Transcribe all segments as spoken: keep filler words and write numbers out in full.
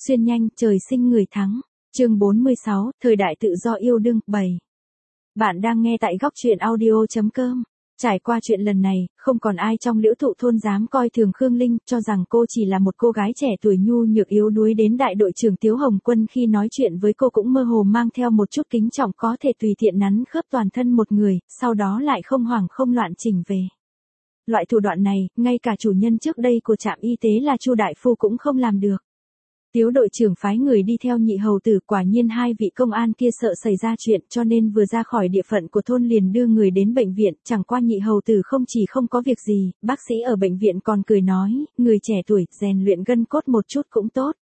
Xuyên nhanh, trời sinh người thắng. Chương bốn mươi sáu, thời đại tự do yêu đương, bảy. Bạn đang nghe tại góc truyện audio chấm com. Trải qua chuyện lần này, không còn ai trong Liễu Thụ thôn dám coi thường Khương Linh, cho rằng cô chỉ là một cô gái trẻ tuổi nhu nhược yếu đuối. Đến đại đội trưởng Tiếu Hồng Quân khi nói chuyện với cô cũng mơ hồ mang theo một chút kính trọng, có thể tùy tiện nắn khớp toàn thân một người, sau đó lại không hoảng không loạn chỉnh về. Loại thủ đoạn này, ngay cả chủ nhân trước đây của trạm y tế là Chu đại phu cũng không làm được. Tiếu đội trưởng phái người đi theo nhị hầu tử, quả nhiên hai vị công an kia sợ xảy ra chuyện cho nên vừa ra khỏi địa phận của thôn liền đưa người đến bệnh viện. Chẳng qua nhị hầu tử không chỉ không có việc gì, bác sĩ ở bệnh viện còn cười nói, người trẻ tuổi rèn luyện gân cốt một chút cũng tốt.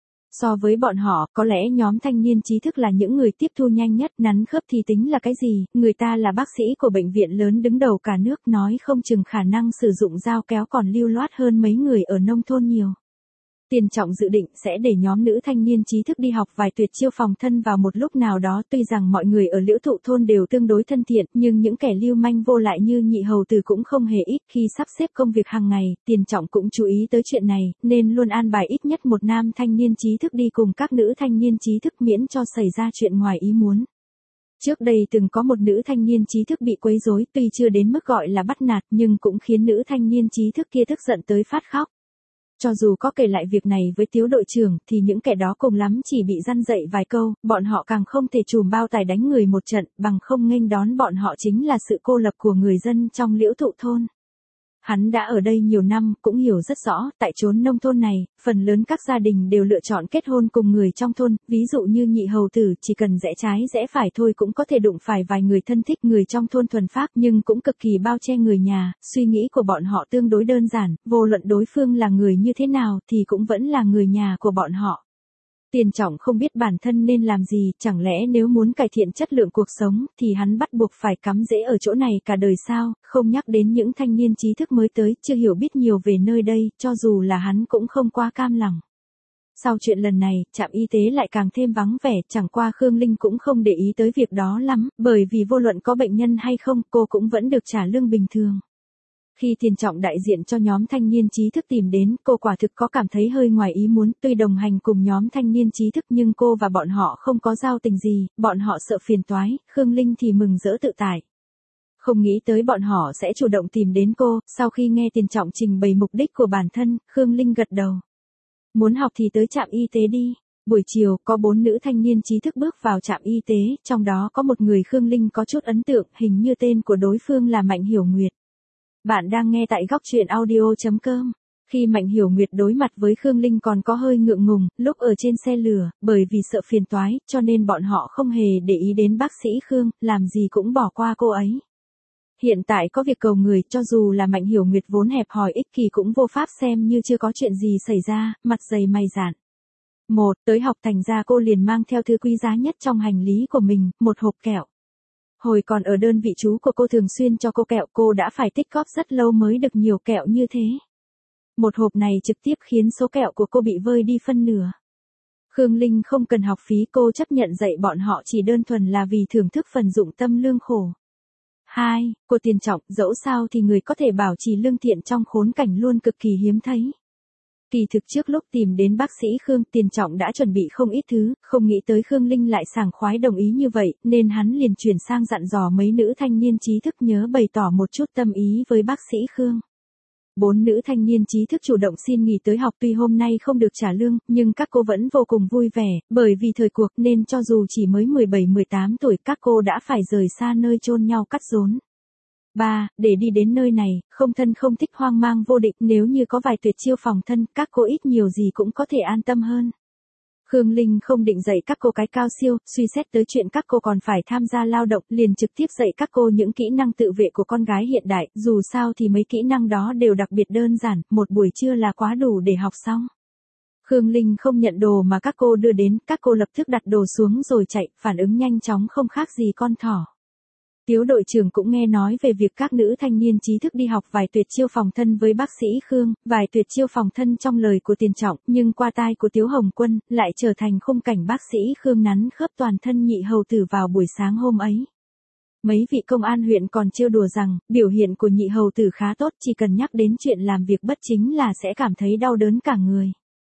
So với bọn họ, có lẽ nhóm thanh niên trí thức là những người tiếp thu nhanh nhất. Nắn khớp thì tính là cái gì, người ta là bác sĩ của bệnh viện lớn đứng đầu cả nước, nói không chừng khả năng sử dụng dao kéo còn lưu loát hơn mấy người ở nông thôn nhiều. Tiền Trọng dự định sẽ để nhóm nữ thanh niên trí thức đi học vài tuyệt chiêu phòng thân vào một lúc nào đó. Tuy rằng mọi người ở Liễu Thụ thôn đều tương đối thân thiện, nhưng những kẻ lưu manh vô lại như nhị hầu tử cũng không hề ít. Khi sắp xếp công việc hàng ngày, Tiền Trọng cũng chú ý tới chuyện này, nên luôn an bài ít nhất một nam thanh niên trí thức đi cùng các nữ thanh niên trí thức, miễn cho xảy ra chuyện ngoài ý muốn. Trước đây từng có một nữ thanh niên trí thức bị quấy rối, tuy chưa đến mức gọi là bắt nạt nhưng cũng khiến nữ thanh niên trí thức kia tức giận tới phát khóc. Cho dù có kể lại việc này với Tiếu đội trưởng thì những kẻ đó cùng lắm chỉ bị răn dạy vài câu, bọn họ càng không thể trùm bao tải đánh người một trận, bằng không nghênh đón bọn họ chính là sự cô lập của người dân trong Liễu Thụ thôn. Hắn đã ở đây nhiều năm, cũng hiểu rất rõ, tại chốn nông thôn này, phần lớn các gia đình đều lựa chọn kết hôn cùng người trong thôn, ví dụ như nhị hầu tử chỉ cần rẽ trái rẽ phải thôi cũng có thể đụng phải vài người thân thích. Người trong thôn thuần phác nhưng cũng cực kỳ bao che người nhà, suy nghĩ của bọn họ tương đối đơn giản, vô luận đối phương là người như thế nào thì cũng vẫn là người nhà của bọn họ. Tiền Trọng không biết bản thân nên làm gì, chẳng lẽ nếu muốn cải thiện chất lượng cuộc sống thì hắn bắt buộc phải cắm rễ ở chỗ này cả đời sao, không nhắc đến những thanh niên trí thức mới tới, chưa hiểu biết nhiều về nơi đây, cho dù là hắn cũng không quá cam lòng. Sau chuyện lần này, trạm y tế lại càng thêm vắng vẻ, chẳng qua Khương Linh cũng không để ý tới việc đó lắm, bởi vì vô luận có bệnh nhân hay không, cô cũng vẫn được trả lương bình thường. Khi Tiền Trọng đại diện cho nhóm thanh niên trí thức tìm đến, cô quả thực có cảm thấy hơi ngoài ý muốn. Tuy đồng hành cùng nhóm thanh niên trí thức nhưng cô và bọn họ không có giao tình gì, bọn họ sợ phiền toái, Khương Linh thì mừng rỡ tự tại. Không nghĩ tới bọn họ sẽ chủ động tìm đến cô. Sau khi nghe Tiền Trọng trình bày mục đích của bản thân, Khương Linh gật đầu. Muốn học thì tới trạm y tế đi. Buổi chiều, có bốn nữ thanh niên trí thức bước vào trạm y tế, trong đó có một người Khương Linh có chút ấn tượng, hình như tên của đối phương là Mạnh Hiểu Nguyệt. Bạn đang nghe tại góc truyện audio chấm com. Khi Mạnh Hiểu Nguyệt đối mặt với Khương Linh còn có hơi ngượng ngùng, lúc ở trên xe lửa, bởi vì sợ phiền toái, cho nên bọn họ không hề để ý đến bác sĩ Khương, làm gì cũng bỏ qua cô ấy. Hiện tại có việc cầu người, cho dù là Mạnh Hiểu Nguyệt vốn hẹp hòi ích kỷ cũng vô pháp xem như chưa có chuyện gì xảy ra, mặt dày mày dạn. Một, tới học thành ra cô liền mang theo thứ quý giá nhất trong hành lý của mình, một hộp kẹo. Hồi còn ở đơn vị chú của cô thường xuyên cho cô kẹo, cô đã phải tích góp rất lâu mới được nhiều kẹo như thế. Một hộp này trực tiếp khiến số kẹo của cô bị vơi đi phân nửa. Khương Linh không cần học phí, cô chấp nhận dạy bọn họ chỉ đơn thuần là vì thưởng thức phần dụng tâm lương khổ. Hai, cô Tiền Trọng, dẫu sao thì người có thể bảo trì lương thiện trong khốn cảnh luôn cực kỳ hiếm thấy. Kỳ thực trước lúc tìm đến bác sĩ Khương, Tiền Trọng đã chuẩn bị không ít thứ, không nghĩ tới Khương Linh lại sảng khoái đồng ý như vậy, nên hắn liền chuyển sang dặn dò mấy nữ thanh niên trí thức nhớ bày tỏ một chút tâm ý với bác sĩ Khương. Bốn nữ thanh niên trí thức chủ động xin nghỉ tới học, tuy hôm nay không được trả lương, nhưng các cô vẫn vô cùng vui vẻ, bởi vì thời cuộc nên cho dù chỉ mới mười bảy mười tám tuổi các cô đã phải rời xa nơi chôn nhau cắt rốn. Ba, để đi đến nơi này, không thân không thích hoang mang vô định, nếu như có vài tuyệt chiêu phòng thân, các cô ít nhiều gì cũng có thể an tâm hơn. Khương Linh không định dạy các cô cái cao siêu, suy xét tới chuyện các cô còn phải tham gia lao động, liền trực tiếp dạy các cô những kỹ năng tự vệ của con gái hiện đại, dù sao thì mấy kỹ năng đó đều đặc biệt đơn giản, một buổi trưa là quá đủ để học xong. Khương Linh không nhận đồ mà các cô đưa đến, các cô lập tức đặt đồ xuống rồi chạy, phản ứng nhanh chóng không khác gì con thỏ. Tiếu đội trưởng cũng nghe nói về việc các nữ thanh niên trí thức đi học vài tuyệt chiêu phòng thân với bác sĩ Khương, vài tuyệt chiêu phòng thân trong lời của Tiền Trọng, nhưng qua tai của Tiếu Hồng Quân, lại trở thành khung cảnh bác sĩ Khương nắn khớp toàn thân nhị hầu tử vào buổi sáng hôm ấy. Mấy vị công an huyện còn trêu đùa rằng, biểu hiện của nhị hầu tử khá tốt, chỉ cần nhắc đến chuyện làm việc bất chính là sẽ cảm thấy đau đớn cả người.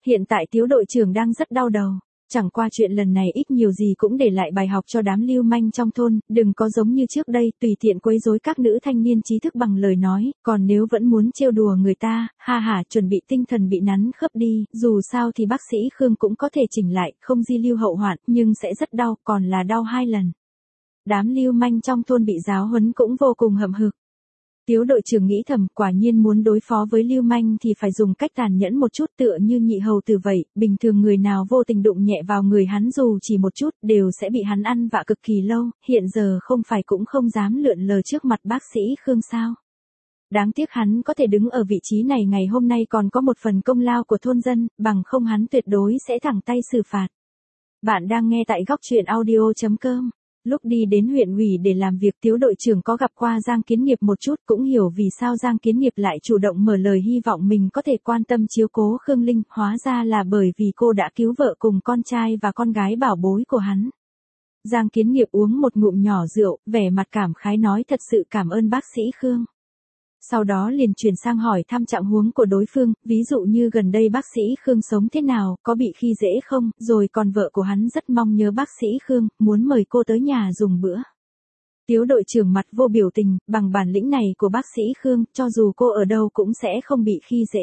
Hiện tại Tiếu đội trưởng đang rất đau đầu. Chẳng qua chuyện lần này ít nhiều gì cũng để lại bài học cho đám lưu manh trong thôn, đừng có giống như trước đây tùy tiện quấy rối các nữ thanh niên trí thức bằng lời nói, còn nếu vẫn muốn trêu đùa người ta, ha ha, chuẩn bị tinh thần bị nắn khớp đi, dù sao thì bác sĩ Khương cũng có thể chỉnh lại, không di lưu hậu hoạn, nhưng sẽ rất đau, còn là đau hai lần. Đám lưu manh trong thôn bị giáo huấn cũng vô cùng hậm hực. Tiếu đội trưởng nghĩ thầm, quả nhiên muốn đối phó với lưu manh thì phải dùng cách tàn nhẫn một chút, tựa như Nhị hầu tử vậy, bình thường người nào vô tình đụng nhẹ vào người hắn dù chỉ một chút đều sẽ bị hắn ăn vạ cực kỳ lâu, hiện giờ không phải cũng không dám lượn lờ trước mặt bác sĩ Khương sao. Đáng tiếc hắn có thể đứng ở vị trí này ngày hôm nay còn có một phần công lao của thôn dân, bằng không hắn tuyệt đối sẽ thẳng tay xử phạt. Bạn đang nghe tại góc truyện audio chấm com. Lúc đi đến huyện ủy để làm việc, Tiếu đội trưởng có gặp qua Giang Kiến Nghiệp một chút, cũng hiểu vì sao Giang Kiến Nghiệp lại chủ động mở lời hy vọng mình có thể quan tâm chiếu cố Khương Linh, hóa ra là bởi vì cô đã cứu vợ cùng con trai và con gái bảo bối của hắn. Giang Kiến Nghiệp uống một ngụm nhỏ rượu, vẻ mặt cảm khái nói thật sự cảm ơn bác sĩ Khương. Sau đó liền chuyển sang hỏi thăm trạng huống của đối phương, ví dụ như gần đây bác sĩ Khương sống thế nào, có bị khi dễ không, rồi còn vợ của hắn rất mong nhớ bác sĩ Khương, muốn mời cô tới nhà dùng bữa. Tiếu đội trưởng mặt vô biểu tình, bằng bản lĩnh này của bác sĩ Khương, cho dù cô ở đâu cũng sẽ không bị khi dễ.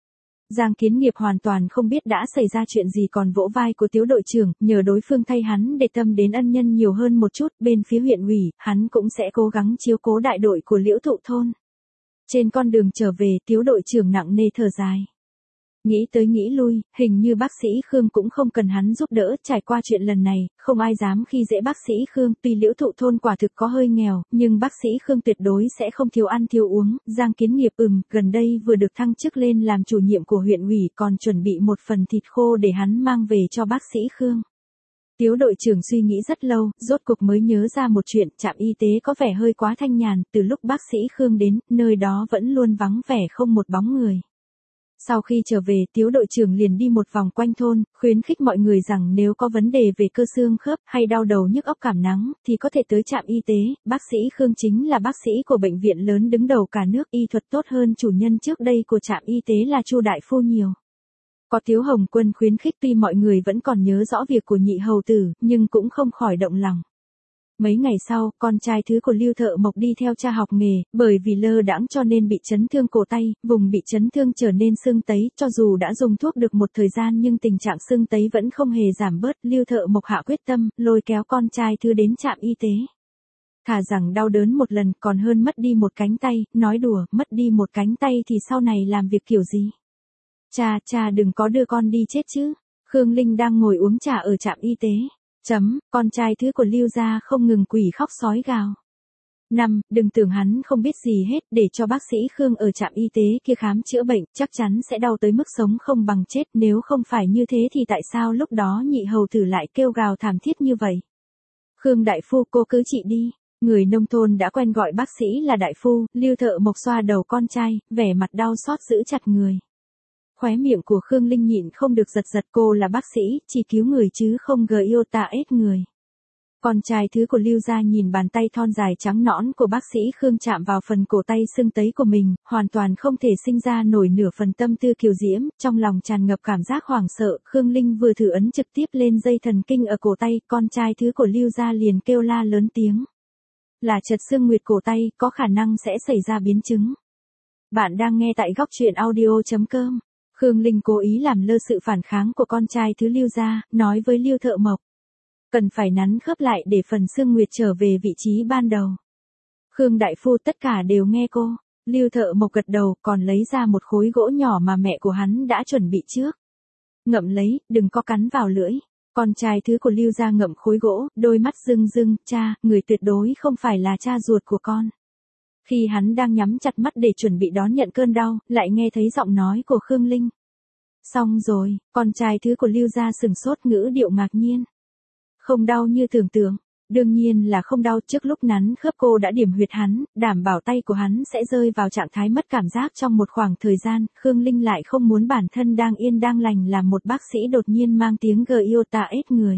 Giang Kiến Nghiệp hoàn toàn không biết đã xảy ra chuyện gì còn vỗ vai của Tiếu đội trưởng, nhờ đối phương thay hắn để tâm đến ân nhân nhiều hơn một chút, bên phía huyện ủy, hắn cũng sẽ cố gắng chiếu cố đại đội của Liễu Thụ thôn. Trên con đường trở về, Tiếu đội trưởng nặng nề thở dài. Nghĩ tới nghĩ lui, hình như bác sĩ Khương cũng không cần hắn giúp đỡ, trải qua chuyện lần này, không ai dám khi dễ bác sĩ Khương, tuy Liễu Thụ thôn quả thực có hơi nghèo, nhưng bác sĩ Khương tuyệt đối sẽ không thiếu ăn thiếu uống. Giang Kiến Nghiệp ừm, gần đây vừa được thăng chức lên làm chủ nhiệm của huyện ủy, còn chuẩn bị một phần thịt khô để hắn mang về cho bác sĩ Khương. Tiếu đội trưởng suy nghĩ rất lâu, rốt cục mới nhớ ra một chuyện, trạm y tế có vẻ hơi quá thanh nhàn, từ lúc bác sĩ Khương đến, nơi đó vẫn luôn vắng vẻ không một bóng người. Sau khi trở về, Tiếu đội trưởng liền đi một vòng quanh thôn, khuyến khích mọi người rằng nếu có vấn đề về cơ xương khớp hay đau đầu nhức óc cảm nắng, thì có thể tới trạm y tế, bác sĩ Khương chính là bác sĩ của bệnh viện lớn đứng đầu cả nước, y thuật tốt hơn chủ nhân trước đây của trạm y tế là Chu đại phu nhiều. Có Tiếu Hồng Quân khuyến khích tuy mọi người vẫn còn nhớ rõ việc của Nhị hầu tử, nhưng cũng không khỏi động lòng. Mấy ngày sau, con trai thứ của Lưu Thợ Mộc đi theo cha học nghề, bởi vì lơ đãng cho nên bị chấn thương cổ tay, vùng bị chấn thương trở nên sưng tấy, cho dù đã dùng thuốc được một thời gian nhưng tình trạng sưng tấy vẫn không hề giảm bớt. Lưu Thợ Mộc hạ quyết tâm, lôi kéo con trai thứ đến trạm y tế. Thà rằng đau đớn một lần còn hơn mất đi một cánh tay, nói đùa, mất đi một cánh tay thì sau này làm việc kiểu gì? Cha, cha đừng có đưa con đi chết chứ. Khương Linh đang ngồi uống trà ở trạm y tế. Chấm, con trai thứ của Lưu gia không ngừng quỷ khóc sói gào. Năm, đừng tưởng hắn không biết gì hết, để cho bác sĩ Khương ở trạm y tế kia khám chữa bệnh, chắc chắn sẽ đau tới mức sống không bằng chết, nếu không phải như thế thì tại sao lúc đó Nhị hầu tử lại kêu gào thảm thiết như vậy? Khương đại phu, cô cứ trị đi. Người nông thôn đã quen gọi bác sĩ là đại phu. Lưu Thợ Mộc xoa đầu con trai, vẻ mặt đau xót giữ chặt người. Khóe miệng của Khương Linh nhịn không được giật giật, cô là bác sĩ, chỉ cứu người chứ không gờ yêu ta ết người. Con trai thứ của Lưu gia nhìn bàn tay thon dài trắng nõn của bác sĩ Khương chạm vào phần cổ tay sưng tấy của mình, hoàn toàn không thể sinh ra nổi nửa phần tâm tư kiều diễm, trong lòng tràn ngập cảm giác hoảng sợ. Khương Linh vừa thử ấn trực tiếp lên dây thần kinh ở cổ tay, con trai thứ của Lưu gia liền kêu la lớn tiếng. Là chật xương nguyệt cổ tay, có khả năng sẽ xảy ra biến chứng. Bạn đang nghe tại góc truyện audio chấm com. Khương Linh cố ý làm lơ sự phản kháng của con trai thứ Lưu gia, nói với Lưu Thợ Mộc. Cần phải nắn khớp lại để phần xương nguyệt trở về vị trí ban đầu. Khương đại phu tất cả đều nghe cô. Lưu Thợ Mộc gật đầu, còn lấy ra một khối gỗ nhỏ mà mẹ của hắn đã chuẩn bị trước. Ngậm lấy, đừng có cắn vào lưỡi. Con trai thứ của Lưu gia ngậm khối gỗ, đôi mắt rưng rưng, cha, người tuyệt đối không phải là cha ruột của con. Khi hắn đang nhắm chặt mắt để chuẩn bị đón nhận cơn đau, lại nghe thấy giọng nói của Khương Linh. Xong rồi, con trai thứ của Lưu gia sừng sốt ngữ điệu ngạc nhiên. Không đau như tưởng tượng, đương nhiên là không đau, trước lúc nắn khớp cô đã điểm huyệt hắn, đảm bảo tay của hắn sẽ rơi vào trạng thái mất cảm giác trong một khoảng thời gian. Khương Linh lại không muốn bản thân đang yên đang lành làm một bác sĩ đột nhiên mang tiếng gờ yêu ta ết người.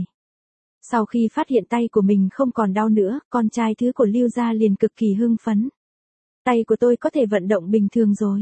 Sau khi phát hiện tay của mình không còn đau nữa, con trai thứ của Lưu gia liền cực kỳ hưng phấn. Tay của tôi có thể vận động bình thường rồi.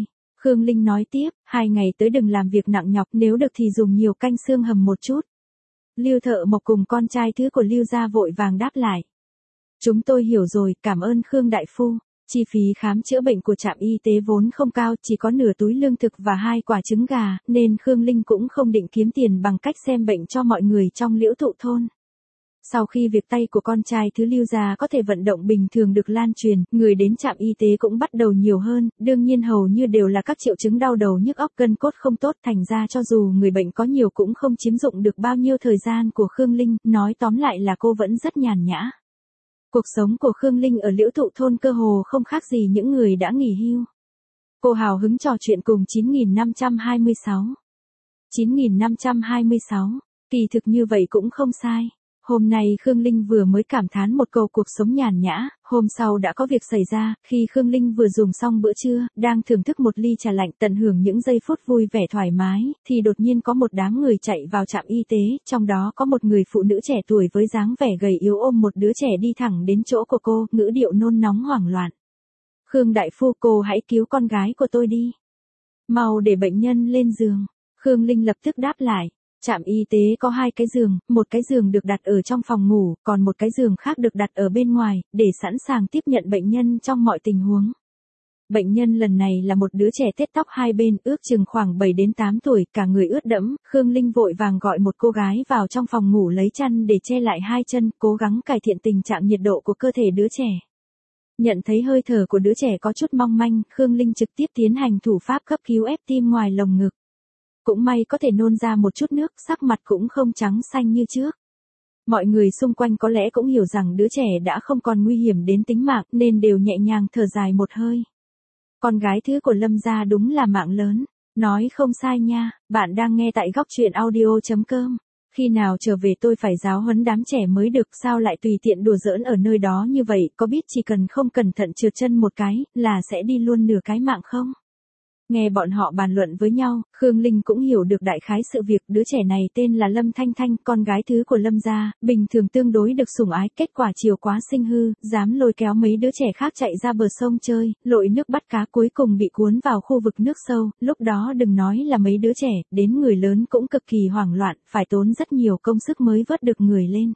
Khương Linh nói tiếp, hai ngày tới đừng làm việc nặng nhọc, nếu được thì dùng nhiều canh xương hầm một chút. Lưu Thợ Mộc cùng con trai thứ của Lưu gia vội vàng đáp lại. Chúng tôi hiểu rồi, cảm ơn Khương đại phu. Chi phí khám chữa bệnh của trạm y tế vốn không cao, chỉ có nửa túi lương thực và hai quả trứng gà, nên Khương Linh cũng không định kiếm tiền bằng cách xem bệnh cho mọi người trong Liễu Thụ thôn. Sau khi việc tay của con trai thứ Lưu gia có thể vận động bình thường được lan truyền, người đến trạm y tế cũng bắt đầu nhiều hơn, đương nhiên hầu như đều là các triệu chứng đau đầu nhức óc gân cốt không tốt, thành ra cho dù người bệnh có nhiều cũng không chiếm dụng được bao nhiêu thời gian của Khương Linh, nói tóm lại là cô vẫn rất nhàn nhã. Cuộc sống của Khương Linh ở Liễu Thụ thôn cơ hồ không khác gì những người đã nghỉ hưu. Cô hào hứng trò chuyện cùng chín nghìn năm trăm hai mươi sáu. chín nghìn năm trăm hai mươi sáu, kỳ thực như vậy cũng không sai. Hôm nay Khương Linh vừa mới cảm thán một câu cuộc sống nhàn nhã, hôm sau đã có việc xảy ra, khi Khương Linh vừa dùng xong bữa trưa, đang thưởng thức một ly trà lạnh tận hưởng những giây phút vui vẻ thoải mái, thì đột nhiên có một đám người chạy vào trạm y tế, trong đó có một người phụ nữ trẻ tuổi với dáng vẻ gầy yếu ôm một đứa trẻ đi thẳng đến chỗ của cô, ngữ điệu nôn nóng hoảng loạn. Khương đại phu, cô hãy cứu con gái của tôi đi. Mau để bệnh nhân lên giường. Khương Linh lập tức đáp lại. Trạm y tế có hai cái giường, một cái giường được đặt ở trong phòng ngủ, còn một cái giường khác được đặt ở bên ngoài, để sẵn sàng tiếp nhận bệnh nhân trong mọi tình huống. Bệnh nhân lần này là một đứa trẻ tết tóc hai bên, ước chừng khoảng bảy đến tám tuổi, cả người ướt đẫm. Khương Linh vội vàng gọi một cô gái vào trong phòng ngủ lấy chăn để che lại hai chân, cố gắng cải thiện tình trạng nhiệt độ của cơ thể đứa trẻ. Nhận thấy hơi thở của đứa trẻ có chút mong manh, Khương Linh trực tiếp tiến hành thủ pháp cấp cứu ép tim ngoài lồng ngực. Cũng may có thể nôn ra một chút nước, sắc mặt cũng không trắng xanh như trước. Mọi người xung quanh có lẽ cũng hiểu rằng đứa trẻ đã không còn nguy hiểm đến tính mạng, nên đều nhẹ nhàng thở dài một hơi. Con gái thứ của Lâm gia đúng là mạng lớn. Nói không sai nha, bạn đang nghe tại góc truyện audio chấm com. Khi nào trở về tôi phải giáo huấn đám trẻ mới được, sao lại tùy tiện đùa giỡn ở nơi đó như vậy, có biết chỉ cần không cẩn thận trượt chân một cái, là sẽ đi luôn nửa cái mạng không? Nghe bọn họ bàn luận với nhau, Khương Linh cũng hiểu được đại khái sự việc, đứa trẻ này tên là Lâm Thanh Thanh, con gái thứ của Lâm gia, bình thường tương đối được sủng ái, kết quả chiều quá sinh hư, dám lôi kéo mấy đứa trẻ khác chạy ra bờ sông chơi, lội nước bắt cá, cuối cùng bị cuốn vào khu vực nước sâu, lúc đó đừng nói là mấy đứa trẻ, đến người lớn cũng cực kỳ hoảng loạn, phải tốn rất nhiều công sức mới vớt được người lên.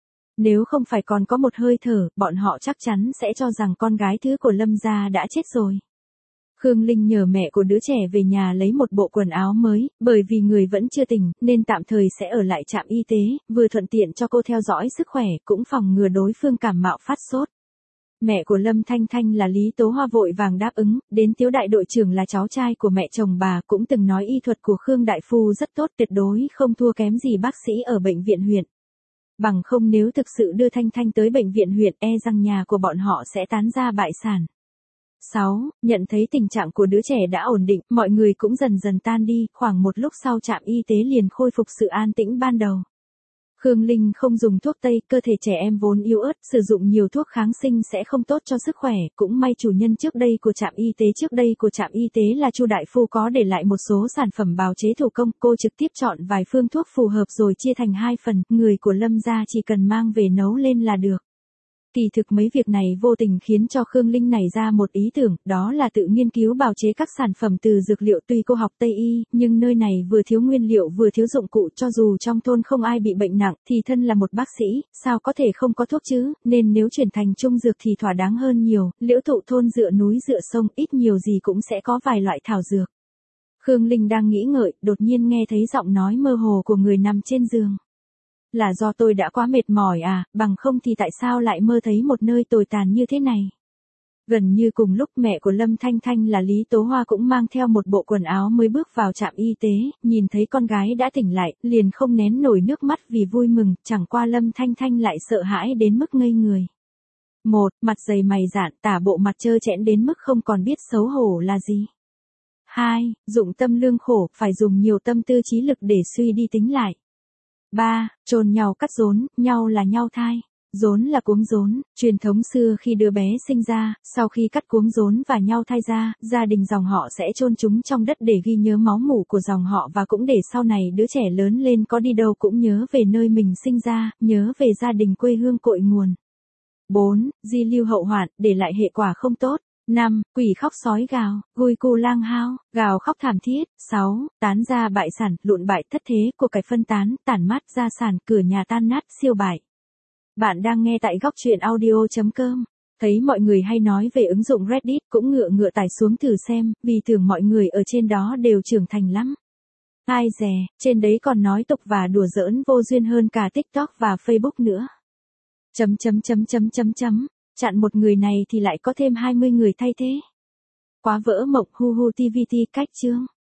Nếu không phải còn có một hơi thở, bọn họ chắc chắn sẽ cho rằng con gái thứ của Lâm gia đã chết rồi. Khương Linh nhờ mẹ của đứa trẻ về nhà lấy một bộ quần áo mới, bởi vì người vẫn chưa tỉnh, nên tạm thời sẽ ở lại trạm y tế, vừa thuận tiện cho cô theo dõi sức khỏe, cũng phòng ngừa đối phương cảm mạo phát sốt. Mẹ của Lâm Thanh Thanh là Lý Tố Hoa vội vàng đáp ứng, đến Tiếu đại đội trưởng là cháu trai của mẹ chồng bà cũng từng nói y thuật của Khương đại phu rất tốt, tuyệt đối không thua kém gì bác sĩ ở bệnh viện huyện. Bằng không nếu thực sự đưa Thanh Thanh tới bệnh viện huyện, e rằng nhà của bọn họ sẽ tán ra bại sản. sáu. Nhận thấy tình trạng của đứa trẻ đã ổn định, mọi người cũng dần dần tan đi, khoảng một lúc sau trạm y tế liền khôi phục sự an tĩnh ban đầu. Khương Linh không dùng thuốc tây, cơ thể trẻ em vốn yếu ớt, sử dụng nhiều thuốc kháng sinh sẽ không tốt cho sức khỏe, cũng may chủ nhân trước đây của trạm y tế trước đây của trạm y tế là Chu đại phu có để lại một số sản phẩm bào chế thủ công, cô trực tiếp chọn vài phương thuốc phù hợp rồi chia thành hai phần, người của Lâm gia chỉ cần mang về nấu lên là được. Kỳ thực mấy việc này vô tình khiến cho Khương Linh nảy ra một ý tưởng, đó là tự nghiên cứu bào chế các sản phẩm từ dược liệu. Tuy cô học Tây y, nhưng nơi này vừa thiếu nguyên liệu vừa thiếu dụng cụ, cho dù trong thôn không ai bị bệnh nặng, thì thân là một bác sĩ, sao có thể không có thuốc chứ, nên nếu chuyển thành trung dược thì thỏa đáng hơn nhiều. Liễu Thụ thôn dựa núi dựa sông, ít nhiều gì cũng sẽ có vài loại thảo dược. Khương Linh đang nghĩ ngợi, đột nhiên nghe thấy giọng nói mơ hồ của người nằm trên giường. Là do tôi đã quá mệt mỏi à, bằng không thì tại sao lại mơ thấy một nơi tồi tàn như thế này. Gần như cùng lúc mẹ của Lâm Thanh Thanh là Lý Tố Hoa cũng mang theo một bộ quần áo mới bước vào trạm y tế, nhìn thấy con gái đã tỉnh lại, liền không nén nổi nước mắt vì vui mừng, chẳng qua Lâm Thanh Thanh lại sợ hãi đến mức ngây người. Một, mặt dày mày dạn, tả bộ mặt trơ trẽn đến mức không còn biết xấu hổ là gì. Hai, dụng tâm lương khổ, phải dùng nhiều tâm tư trí lực để suy đi tính lại. Ba, chôn nhau cắt rốn, nhau là nhau thai. Rốn là cuống rốn, truyền thống xưa khi đứa bé sinh ra, sau khi cắt cuống rốn và nhau thai ra, gia đình dòng họ sẽ chôn chúng trong đất để ghi nhớ máu mủ của dòng họ và cũng để sau này đứa trẻ lớn lên có đi đâu cũng nhớ về nơi mình sinh ra, nhớ về gia đình quê hương cội nguồn. Bốn, di lưu hậu hoạn, để lại hệ quả không tốt. năm. Quỷ khóc sói gào, gùi cù lang hao, gào khóc thảm thiết. sáu. Tán ra bại sản, lụn bại thất thế, của cải phân tán, tản mát gia sản, cửa nhà tan nát, siêu bại. Bạn đang nghe tại góc truyện audio.com. Thấy mọi người hay nói về ứng dụng Reddit, cũng ngựa ngựa tải xuống thử xem, vì tưởng mọi người ở trên đó đều trưởng thành lắm. Ai dè, trên đấy còn nói tục và đùa giỡn vô duyên hơn cả TikTok và Facebook nữa. Chấm chấm chấm chấm chấm chấm, chặn một người này thì lại có thêm hai mươi người thay thế. Quá vỡ mộng hu hu ti vi ti cách chương.